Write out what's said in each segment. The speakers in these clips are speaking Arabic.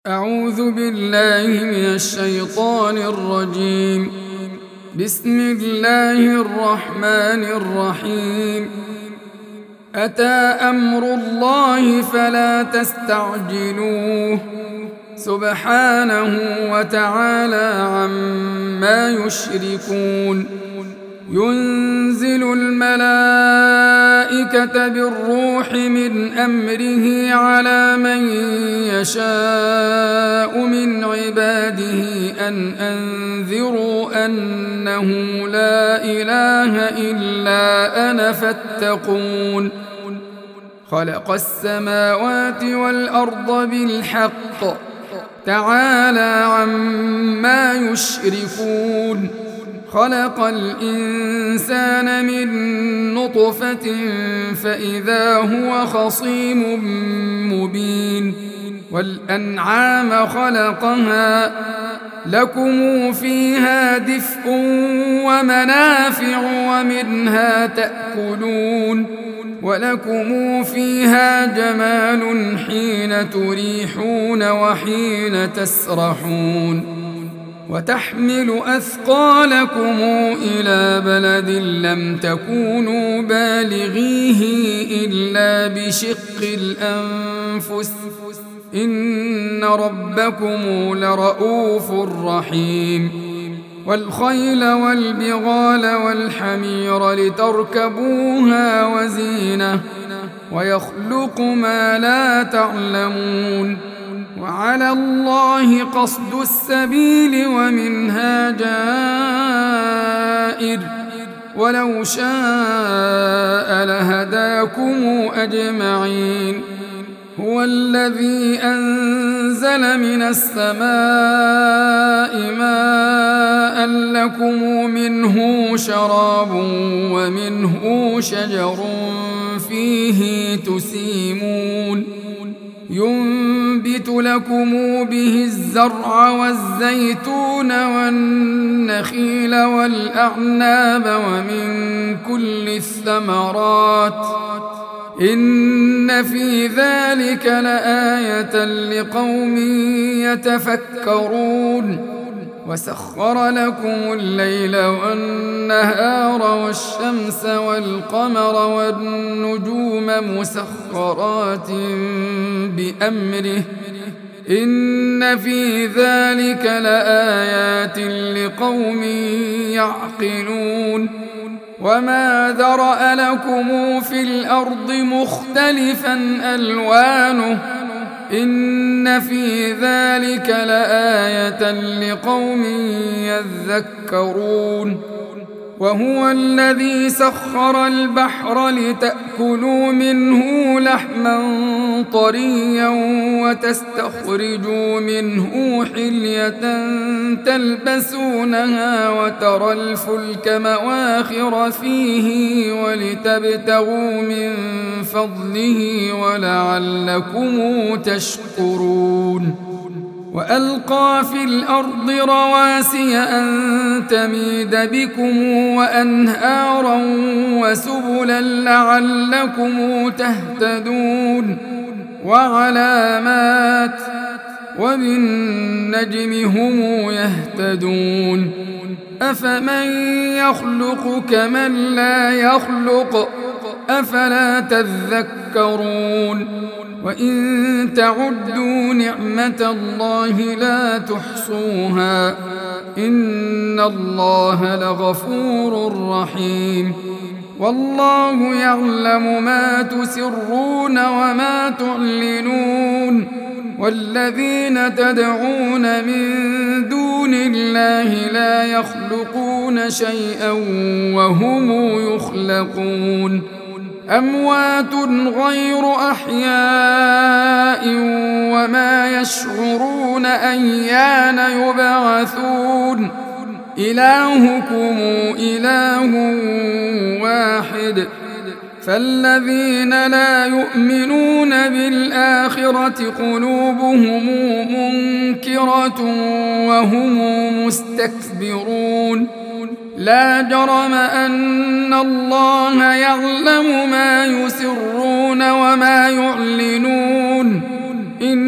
أعوذ بالله من الشيطان الرجيم. بسم الله الرحمن الرحيم. أتى أمر الله فلا تستعجلوه سبحانه وتعالى عما يشركون. ينزل الملائكة بالروح من أمره على من يشاء من عباده أن أنذروا أنه لا إله إلا أنا فاتقون. خلق السماوات والأرض بالحق تعالى عما يشركون. خلق الإنسان من نطفة فإذا هو خصيم مبين. والأنعام خلقها لكم فيها دفء ومنافع ومنها تأكلون. ولكم فيها جمال حين تريحون وحين تسرحون. وتحمل أثقالكم إلى بلد لم تكونوا بالغيه إلا بشق الأنفس إن ربكم لرؤوف رحيم. والخيل والبغال والحمير لتركبوها وزينة ويخلق ما لا تعلمون. وعلى الله قصد السبيل ومنها جائر ولو شاء لهداكم أجمعين. هو الذي أنزل من السماء ماء لكم منه شراب ومنه شجر فيه تسيمون. ينبت لكم به الزرع والزيتون والنخيل والأعناب ومن كل الثمرات إن في ذلك لآية لقوم يتفكرون. وسخر لكم الليل والنهار والشمس والقمر والنجوم مسخرات بأمره إن في ذلك لآيات لقوم يعقلون. وما ذرأ لكم في الأرض مختلفا ألوانه إن في ذلك لآية لقوم يذكرون. وهو الذي سخر البحر لتأكلوا منه لحما طريا وتستخرجوا منه حلية تلبسونها وترى الفلك مواخر فيه ولتبتغوا من فضله ولعلكم تشكرون. وألقى في الأرض رواسي أن تميد بكم وأنهارا وسبلا لعلكم تهتدون. وعلامات وبالنجم هم يهتدون. أفمن يخلق كمن لا يخلق أفلا تذكرون. وإن تعدوا نعمة الله لا تحصوها إن الله لغفور رحيم. والله يعلم ما تسرون وما تعلنون. والذين تدعون من دون الله لا يخلقون شيئا وهم يخلقون. أموات غير أحياء وما يشعرون أيان يبعثون. إلهكم إله واحد فالذين لا يؤمنون بالآخرة قلوبهم منكرة وهم مستكبرون. لا جرم أن الله يعلم ما يسرون وما يعلنون إن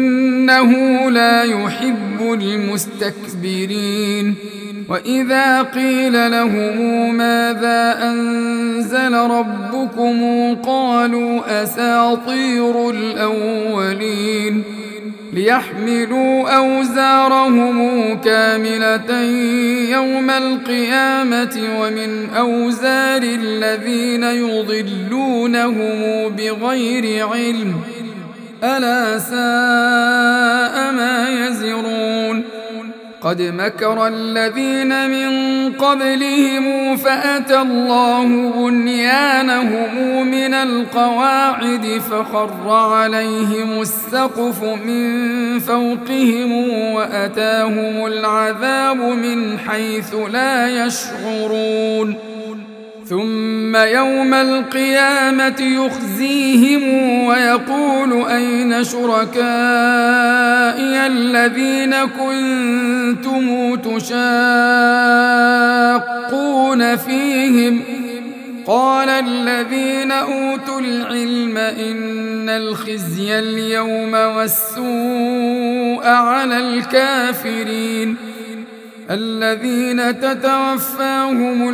إنه لا يحب المستكبرين. وإذا قيل لهم ماذا أنزل ربكم قالوا أساطير الأولين ليحملوا أوزارهم كاملة يوم القيامة ومن أوزار الذين يضلونهم بغير علم ألا ساء ما يزرون. قد مكر الذين من قبلهم فأتى الله بنيانهم من القواعد فخر عليهم السقف من فوقهم وأتاهم العذاب من حيث لا يشعرون. ثم يوم القيامة يخزيهم ويقول أين شركائي الذين كنتم تشاقون فيهم قال الذين أوتوا العلم إن الخزي اليوم والسوء على الكافرين الذين تتوفاهم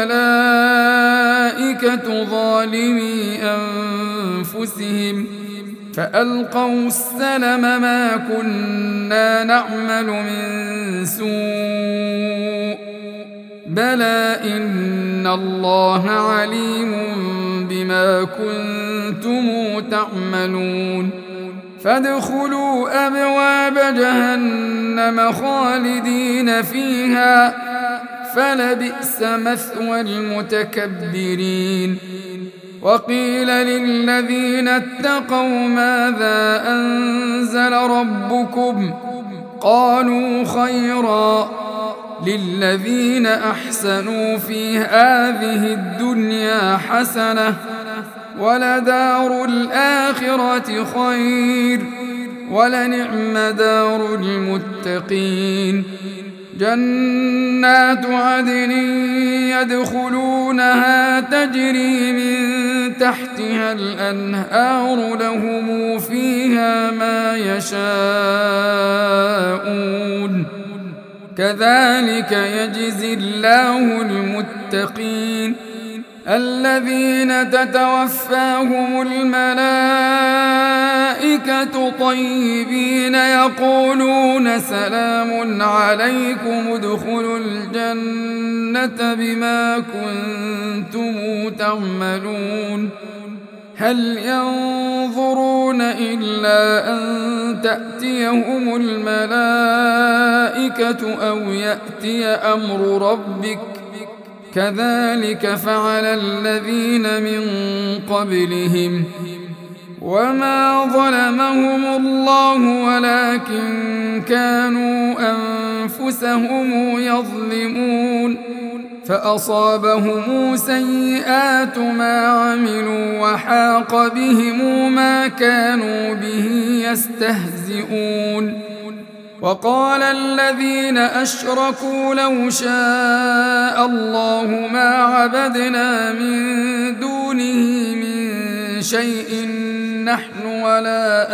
الملائكة ظالمي أنفسهم فألقوا السلم ما كنا نعمل من سوء بلى إن الله عليم بما كنتم تعملون. فادخلوا أبواب جهنم خالدين فيها فلبئس مثوى المتكبرين. وقيل للذين اتقوا ماذا أنزل ربكم قالوا خيرا للذين أحسنوا في هذه الدنيا حسنة ولدار الآخرة خير ولنعم دار المتقين. جنات عدن يدخلونها تجري من تحتها الأنهار لهم فيها ما يشاءون كذلك يجزي الله المتقين الذين تتوفاهم الملائكة طيبين يقولون سلام عليكم ادخلوا الجنة بما كنتم تعملون. هل ينظرون إلا أن تأتيهم الملائكة أو يأتي أمر ربك كذلك فعل الذين من قبلهم وما ظلمهم الله ولكن كانوا أنفسهم يظلمون. فأصابهم سيئات ما عملوا وحاق بهم ما كانوا به يستهزئون. وقال الذين أشركوا لو شاء الله ما عبدنا من دونه من شيء نحن ولا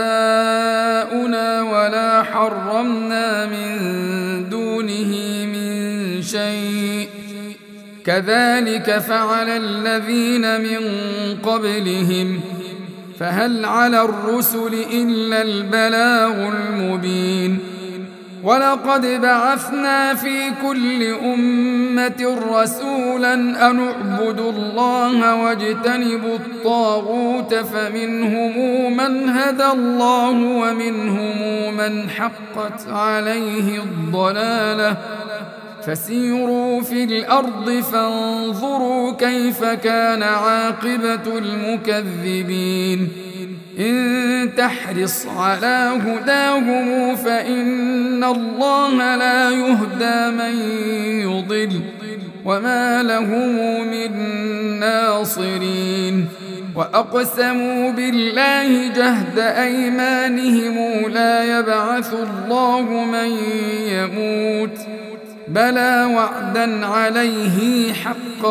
آباؤنا ولا حرمنا من دونه من شيء كذلك فعل الذين من قبلهم فهل على الرسل إلا البلاغ المبين. ولقد بعثنا في كل أمة رسولا أن اعبدوا الله واجتنبوا الطاغوت فمنهم من هدى الله ومنهم من حقت عليه الضلالة فسيروا في الأرض فانظروا كيف كان عاقبة المكذبين. إن تحرص على هداهم فإن الله لا يهدى من يضل وما لهم من ناصرين. وأقسموا بالله جهد أيمانهم لا يبعث الله من يموت بلى وعدا عليه حقا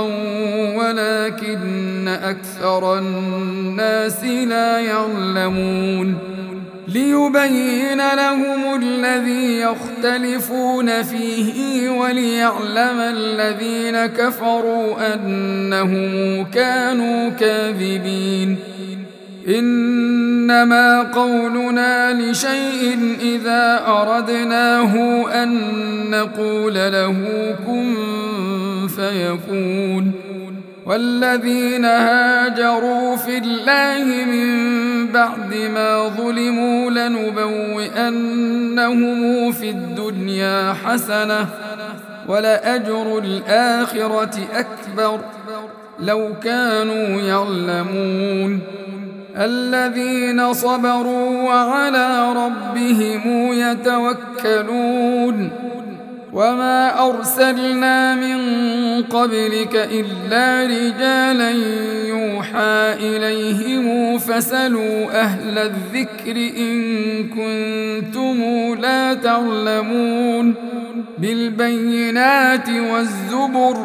ولكن أكثر الناس لا يعلمون. ليبين لهم الذي يختلفون فيه وليعلم الذين كفروا أنهم كانوا كاذبين إنما قولنا لشيء إذا أردناه أن نقول له كن فيكون والذين هاجروا في الله من بعد ما ظلموا لنبوئنهم في الدنيا حسنة ولأجر الآخرة أكبر لو كانوا يعلمون الذين صبروا وعلى ربهم يتوكلون وما أرسلنا من قبلك إلا رجالا يوحى إليهم فاسألوا أهل الذكر إن كنتم لا تعلمون بالبينات والزبر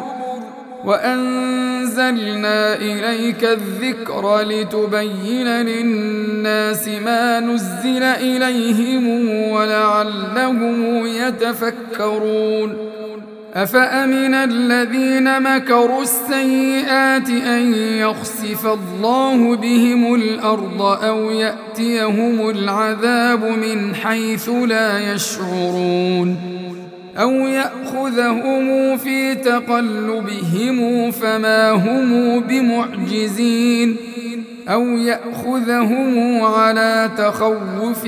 وأنزلنا إليك الذكر لتبين للناس ما نزل إليهم ولعلهم يتفكرون أفأمن الذين مكروا السيئات أن يخسف الله بهم الأرض أو يأتيهم العذاب من حيث لا يشعرون أو يأخذهم في تقلبهم فما هم بمعجزين أو يأخذهم على تخوف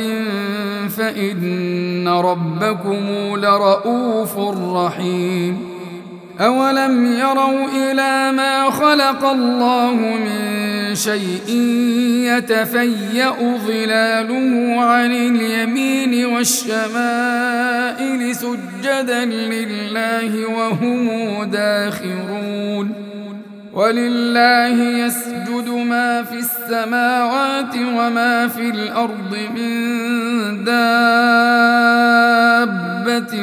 فإن ربكم لرؤوف رحيم أولم يروا إلى ما خلق الله من شيء يتفيأ ظلاله عن اليمين والشمائل سجدا لله وهم داخرون ولله يسجد ما في السماوات وما في الأرض من دابة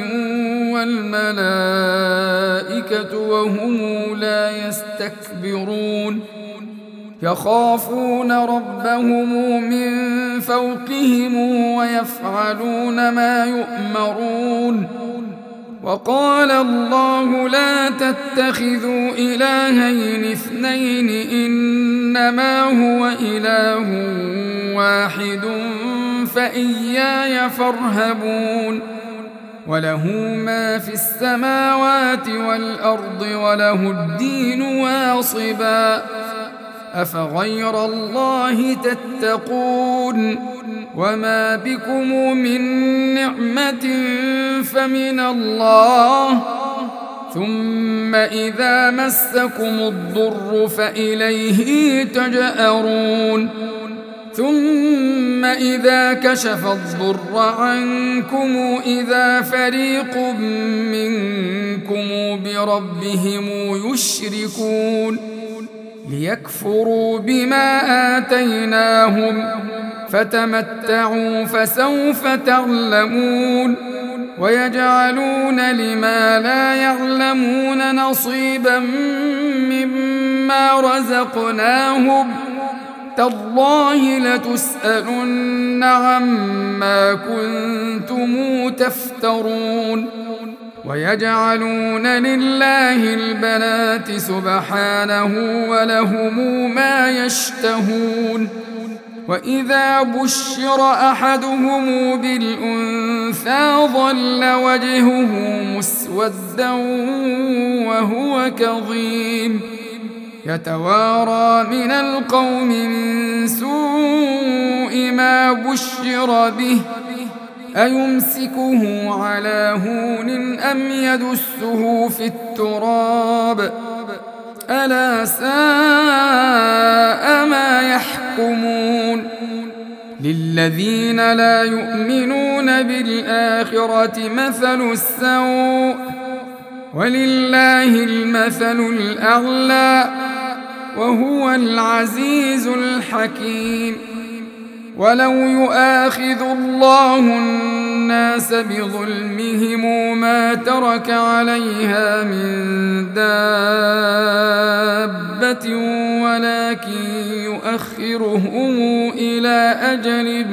والملائكة وهم لا يستكبرون يخافون ربهم من فوقهم ويفعلون ما يؤمرون وقال الله لا تتخذوا إلهين اثنين إنما هو إله واحد فإياي فارهبون وله ما في السماوات والأرض وله الدين واصبا أفغير الله تتقون وما بكم من نعمة فمن الله ثم إذا مسكم الضر فإليه تجأرون ثم إذا كشف الضر عنكم إذا فريق منكم بربهم يشركون ليكفروا بما آتيناهم فتمتعوا فسوف تعلمون ويجعلون لما لا يعلمون نصيبا مما رزقناهم تالله لتسألن عما كنتم تفترون ويجعلون لله البنات سبحانه ولهم ما يشتهون وإذا بشر أحدهم بالأنثى ظل وجهه مسودا وهو كظيم يتوارى من القوم من سوء ما بشر به أيمسكه على هون أم يدسه في التراب ألا ساء ما يحكمون للذين لا يؤمنون بالآخرة مثل السوء ولله المثل الأعلى وهو العزيز الحكيم ولو يؤاخذ الله الناس بظلمهم ما ترك عليها من دابة ولكن يؤخرهم إلى أجل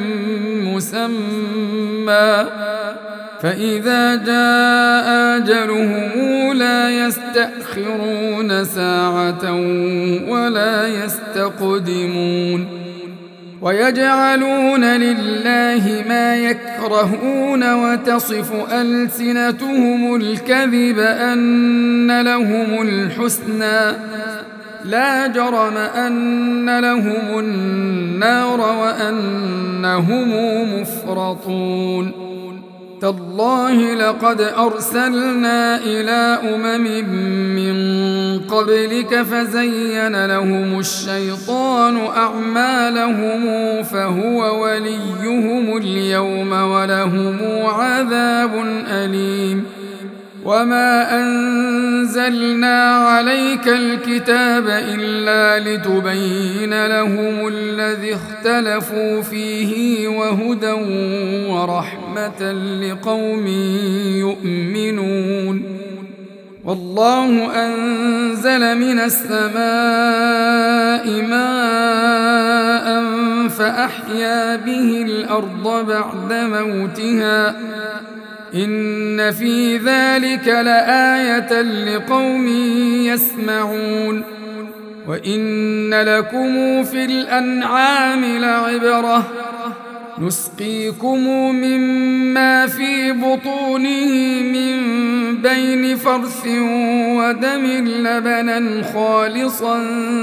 مسمى فإذا جاء أجلهم لا يستأخرون ساعة ولا يستقدمون ويجعلون لله ما يكرهون وتصف ألسنتهم الكذب أن لهم الحسنى لا جرم أن لهم النار وأنهم مفرطون تالله لقد أرسلنا إلى من قبلك فزين لهم الشيطان أعمالهم فهو وليهم اليوم ولهم عذاب أليم وما أنزلنا عليك الكتاب إلا لتبين لهم الذي اختلفوا فيه وهدى ورحمة لقوم يؤمنون والله أنزل من السماء ماء فأحيا به الأرض بعد موتها إن في ذلك لآية لقوم يسمعون وإن لكم في الأنعام لعبرة نسقيكم مما في بطونه من بين فرث ودم لبنا خالصا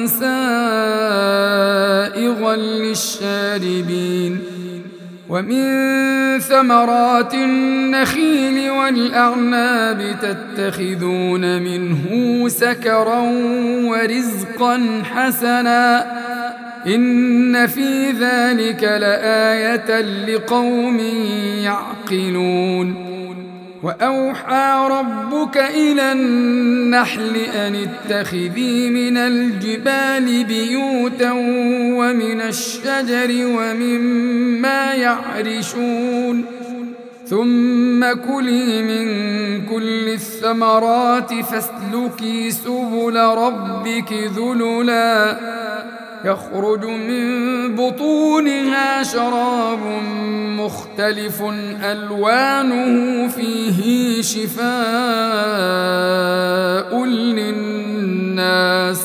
سائغا للشاربين ومن ثمرات النخيل والأعناب تتخذون منه سكرا ورزقا حسنا إن في ذلك لآية لقوم يعقلون وأوحى ربك إلى النحل أن اتخذي من الجبال بيوتا ومن الشجر ومما يعرشون ثم كلي من كل الثمرات فاسلكي سبل ربك ذللا يخرج من بطونها شراب مختلف ألوانه فيه شفاء للناس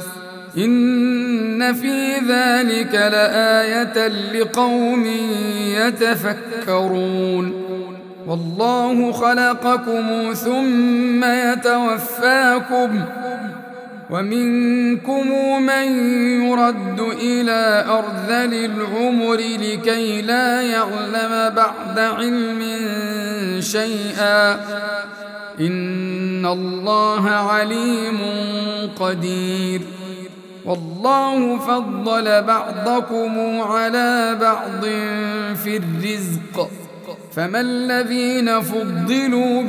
إن في ذلك لآية لقوم يتفكرون والله خلقكم ثم يتوفاكم ومنكم من يرد إلى أرذل العمر لكي لا يعلم بعد علم شيئا إن الله عليم قدير والله فضل بعضكم على بعض في الرزق فما الذين فضلوا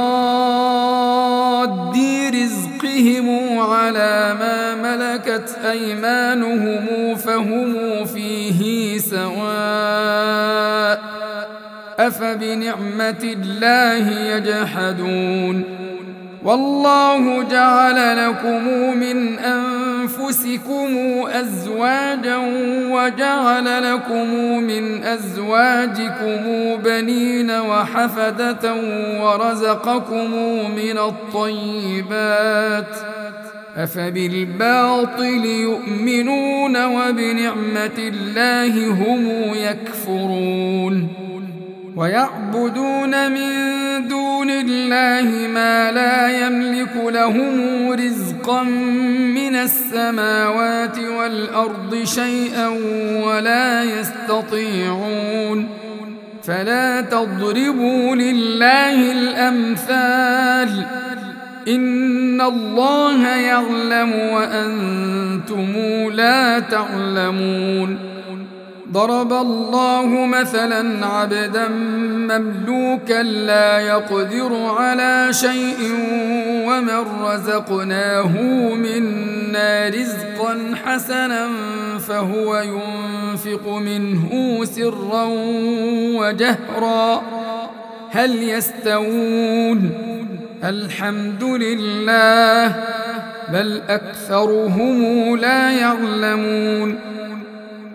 براد رزقهم على ما ملكت أيمانهم فهم فيه سواء أفبنعمة الله يجحدون والله جعل لكم من أنفسكم أزواجا وجعل لكم من أزواجكم بنين وحفدة ورزقكم من الطيبات أفبالباطل يؤمنون وبنعمة الله هم يكفرون ويعبدون من دون الله ما لا يملك لهم رزقا من السماوات والأرض شيئا ولا يستطيعون فلا تضربوا لله الأمثال إن الله يعلم وأنتم لا تعلمون ضرب الله مثلا عبدا مملوكا لا يقدر على شيء ومن رزقناه منا رزقا حسنا فهو ينفق منه سرا وجهرا هل يستوون الحمد لله بل أكثرهم لا يعلمون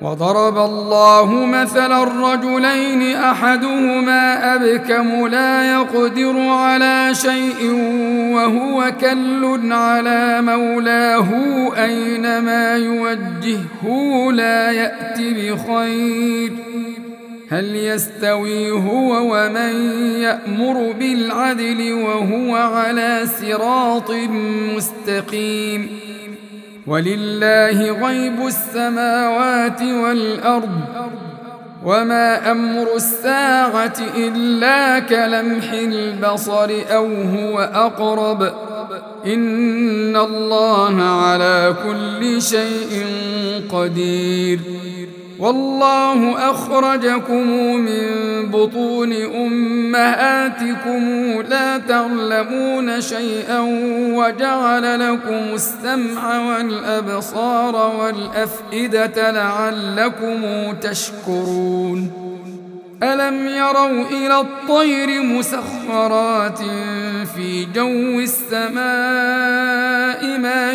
وضرب الله مثلا الرجلين أحدهما أبكم لا يقدر على شيء وهو كل على مولاه أينما يوجهه لا يأت بخير هل يستوي هو ومن يأمر بالعدل وهو على صراط مستقيم ولله غيب السماوات والأرض وما أمر الساعة إلا كلمح البصر أو هو أقرب إن الله على كل شيء قدير والله أخرجكم من بطون أمهاتكم لا تعلمون شيئا وجعل لكم السمع والأبصار والأفئدة لعلكم تشكرون ألم يروا إلى الطير مسخرات في جو السماء ما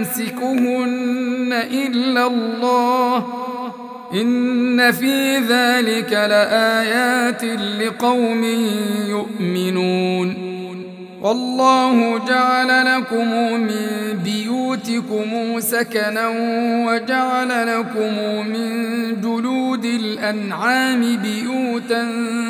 يمسكهن إلا الله إن في ذلك لآيات لقوم يؤمنون والله جعل لكم من بيوتكم سكنا وجعل لكم من جلود الأنعام بيوتا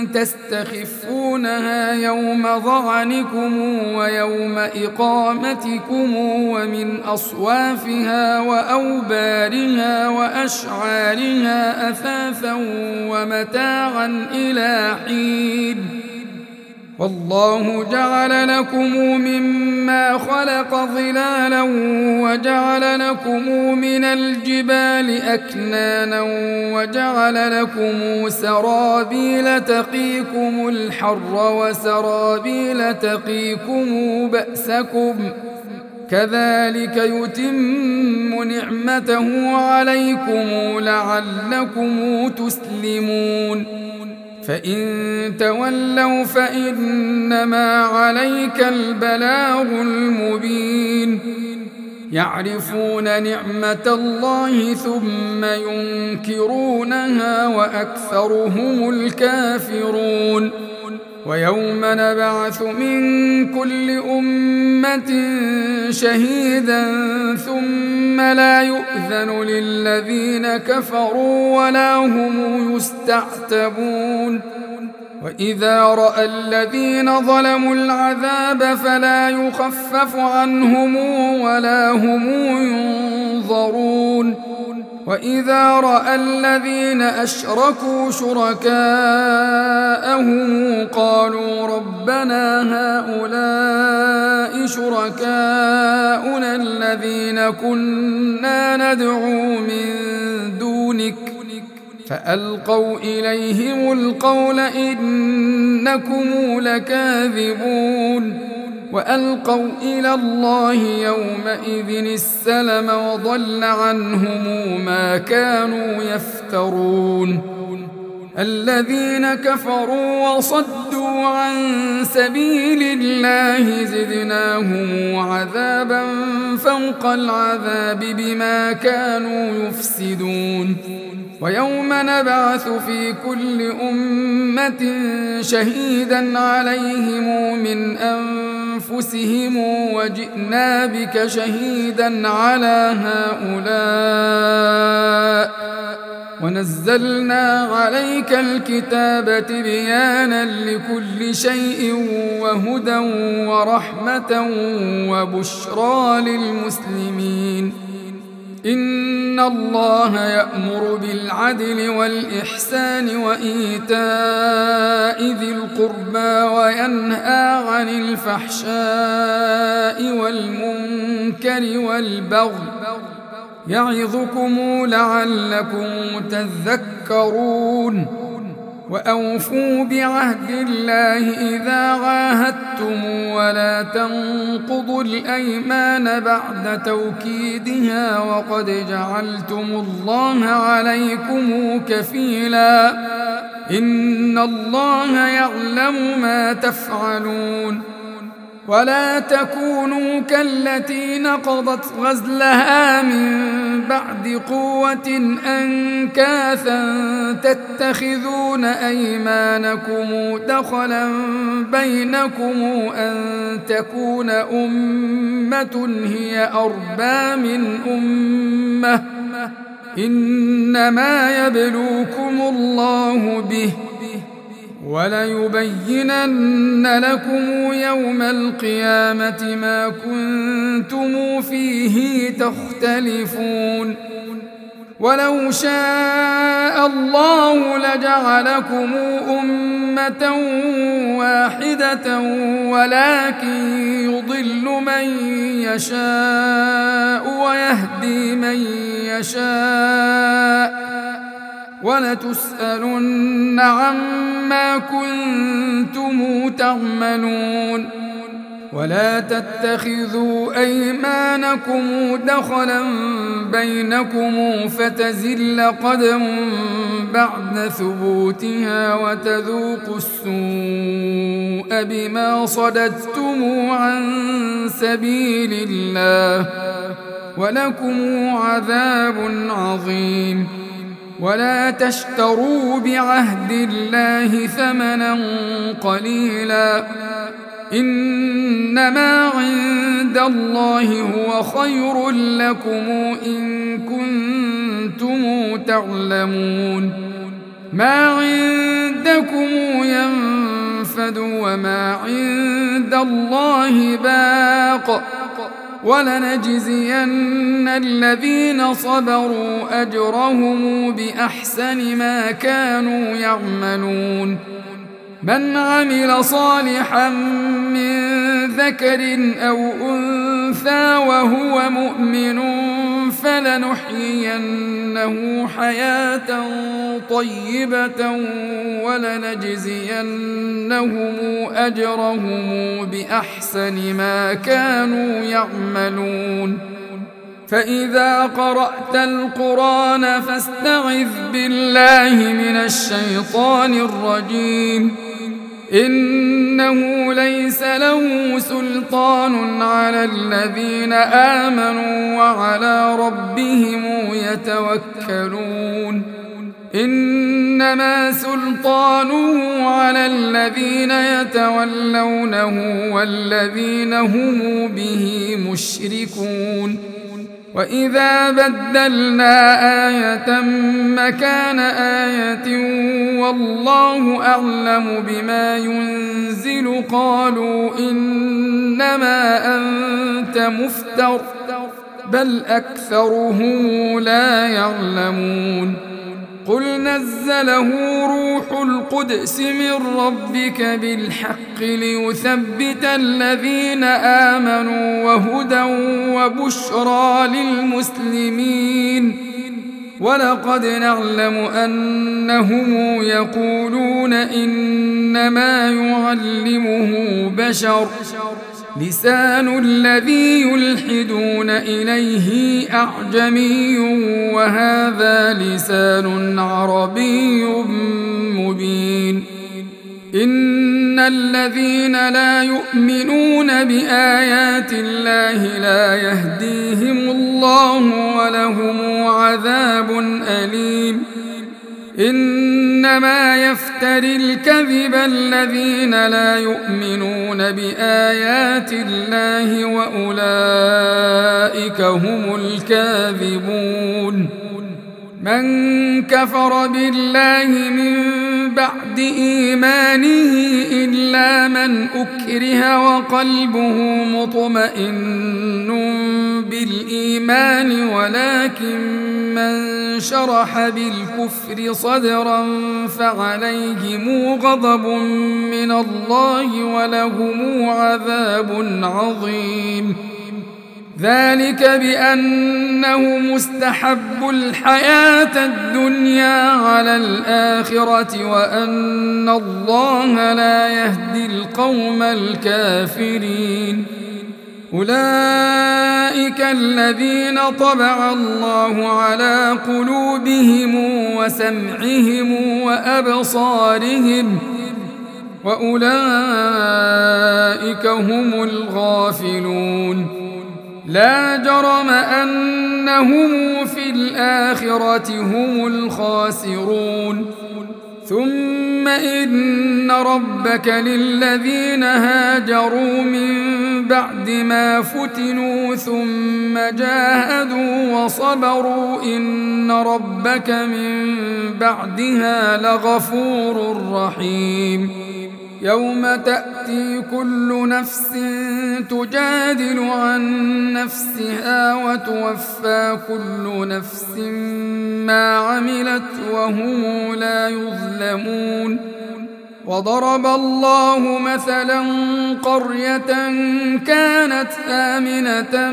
تستخفونها يوم ظعنكم ويوم إقامتكم ومن أصوافها وأوبارها وأشعارها أثاثا ومتاعا إلى حين والله جعل لكم مما خلق ظلالا وجعل لكم من الجبال أكنانا وجعل لكم سرابيل تقيكم الحر وسرابيل تقيكم بأسكم كذلك يتم نعمته عليكم لعلكم تسلمون فإن تولوا فإنما عليك البلاغ المبين يعرفون نعمة الله ثم ينكرونها وأكثرهم الكافرون ويوم نبعث من كل أمة شهيدا ثم لا يؤذن للذين كفروا ولا هم يستعتبون وإذا رأى الذين ظلموا العذاب فلا يخفف عنهم ولا هم ينظرون وإذا رأى الذين أشركوا شركاءهم قالوا ربنا هؤلاء شركاؤنا الذين كنا ندعو من دونك فألقوا إليهم القول إنكم لكاذبون وألقوا إلى الله يومئذ السلم وضل عنهم ما كانوا يفترون الذين كفروا وصدوا عن سبيل الله زدناهم عذابا فوق العذاب بما كانوا يفسدون ويوم نبعث في كل أمة شهيدا عليهم من أنفسهم وجئنا بك شهيدا على هؤلاء ونزلنا عليك الكتاب تبيانا لكل شيء وهدى ورحمة وبشرى للمسلمين إن الله يأمر بالعدل والإحسان وإيتاء ذي القربى وينهى عن الفحشاء والمنكر والبغي يعظكم لعلكم تذكرون وأوفوا بعهد الله إذا عاهدتم ولا تنقضوا الأيمان بعد توكيدها وقد جعلتم الله عليكم كفيلا إن الله يعلم ما تفعلون ولا تكونوا كالتي نقضت غزلها من بعد قوة أنكاثا تتخذون أيمانكم دخلا بينكم أن تكون أمة هي أربى من أمة إنما يبلوكم الله به وليبينن لكم يوم القيامة ما كنتم فيه تختلفون ولو شاء الله لجعلكم أمة واحدة ولكن يضل من يشاء ويهدي من يشاء ولتسألن عما كنتم تعملون ولا تتخذوا أيمانكم دخلا بينكم فتزل قدم بعد ثبوتها وتذوقوا السوء بما صددتم عن سبيل الله ولكم عذاب عظيم ولا تشتروا بعهد الله ثمنا قليلا إنما عند الله هو خير لكم إن كنتم تعلمون ما عندكم ينفد وما عند الله باق ولنجزين الذين صبروا أجرهم بأحسن ما كانوا يعملون من عمل صالحا من ذكر أو أنثى وهو مؤمن فلنحيينه حياة طيبة ولنجزينهم أجرهم بأحسن ما كانوا يعملون فإذا قرأت القرآن فاستعذ بالله من الشيطان الرجيم إنه ليس له سلطان على الذين آمنوا وعلى ربهم يتوكلون إنما سلطانه على الذين يتولونه والذين هم به مشركون وإذا بدلنا آية مكان آية والله أعلم بما ينزل قالوا إنما أنت مفتر بل أكثرهم لا يعلمون قل نزله روح القدس من ربك بالحق ليثبت الذين آمنوا وهدى وبشرى للمسلمين ولقد نعلم أنهم يقولون إنما يعلمه بشر لسان الذي يلحدون إليه أعجمي وهذا لسان عربي مبين إن الذين لا يؤمنون بآيات الله لا يهديهم الله ولهم عذاب أليم إنما يفتري الكذب الذين لا يؤمنون بآيات الله وأولئك هم الكاذبون من كفر بالله من بعد إيمانه إلا من أكره وقلبه مطمئن بالإيمان ولكن من شرح بالكفر صدرا فعليهم غضب من الله ولهم عذاب عظيم ذلك بأنه مستحب الحياة الدنيا على الآخرة وأن الله لا يهدي القوم الكافرين أولئك الذين طبع الله على قلوبهم وسمعهم وأبصارهم وأولئك هم الغافلون لا جرم أنهم في الآخرة هم الخاسرون ثم إن ربك للذين هاجروا من بعد ما فتنوا ثم جاهدوا وصبروا إن ربك من بعدها لغفور رحيم يوم تأتي كل نفس تجادل عن نفسها وتوفى كل نفس ما عملت وهم لا يظلمون وضرب الله مثلا قرية كانت آمنة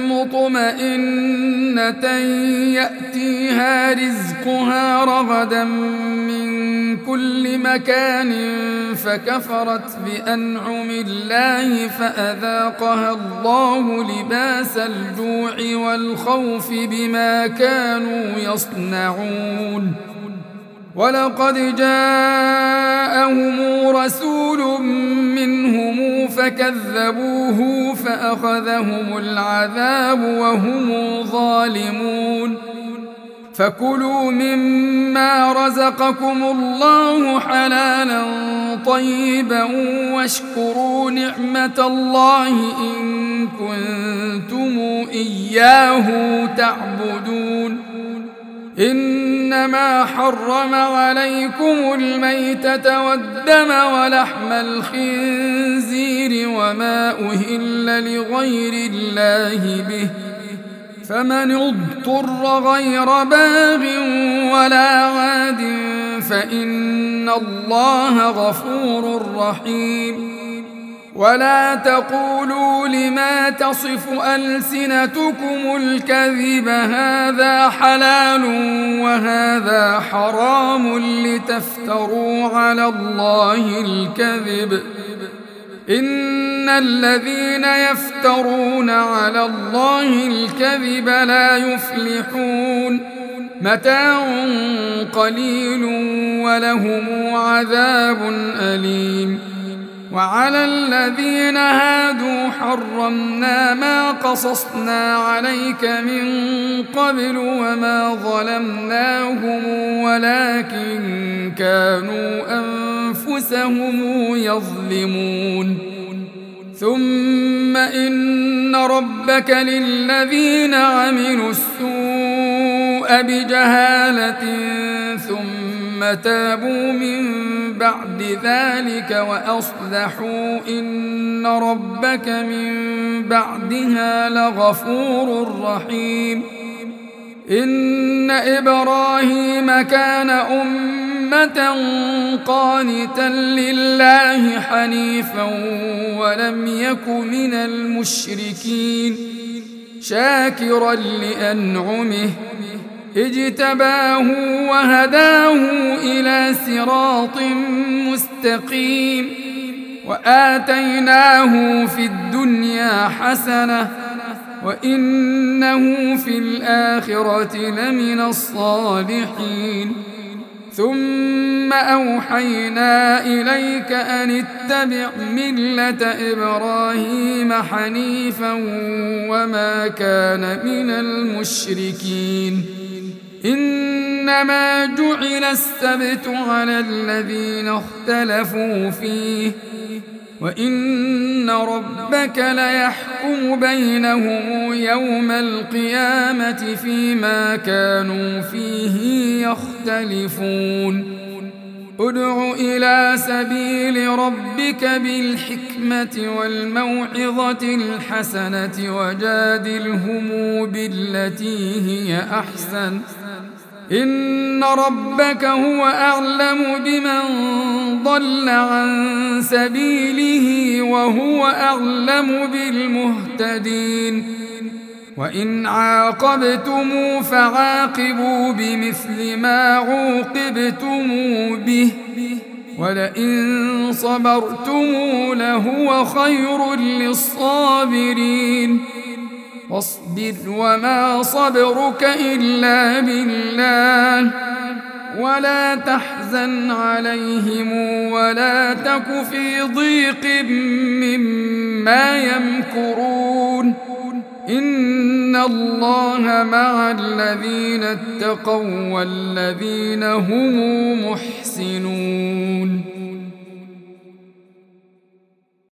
مطمئنة يأتيها رزقها رغدا من كل مكان فكفرت بأنعم الله فأذاقها الله لباس الجوع والخوف بما كانوا يصنعون ولقد جاءهم رسول منهم فكذبوه فأخذهم العذاب وهم ظالمون فكلوا مما رزقكم الله حلالا طيبا واشكروا نعمة الله إن كنتم إياه تعبدون إنما حرم عليكم الميتة والدم ولحم الخنزير وما أهل لغير الله به فمن اضطر غير باغ ولا عاد فإن الله غفور رحيم ولا تقولوا لما تصف ألسنتكم الكذب هذا حلال وهذا حرام لتفتروا على الله الكذب إن الذين يفترون على الله الكذب لا يفلحون متاع قليل ولهم عذاب أليم وعلى الذين هادوا حرمنا ما قصصنا عليك من قبل وما ظلمناهم ولكن كانوا أنفسهم يظلمون ثم إن ربك للذين عملوا السوء بجهالة ثم تابوا من بعد ذلك وأصلحوا إن ربك من بعدها لغفور رحيم إن إبراهيم كان أمة قانتا لله حنيفا ولم يك من المشركين شاكرا لأنعمه اجتباه وهداه إلى صراط مستقيم وآتيناه في الدنيا حسنة وإنه في الآخرة لمن الصالحين ثم أوحينا إليك أن اتبع ملة إبراهيم حنيفا وما كان من المشركين إنما جعل السبت على الذين اختلفوا فيه وإن ربك ليحكم بينهم يوم القيامة فيما كانوا فيه يختلفون ادع إلى سبيل ربك بالحكمة والموعظة الحسنة وجادلهم بالتي هي أحسن إن ربك هو أعلم بمن ضل عن سبيله وهو أعلم بالمهتدين وإن عاقبتم فعاقبوا بمثل ما عوقبتم به ولئن صبرتم لهو خير للصابرين واصبر وما صبرك إلا بالله ولا تحزن عليهم ولا تك في ضيق مما يمكرون إن الله مع الذين اتقوا والذين هم محسنون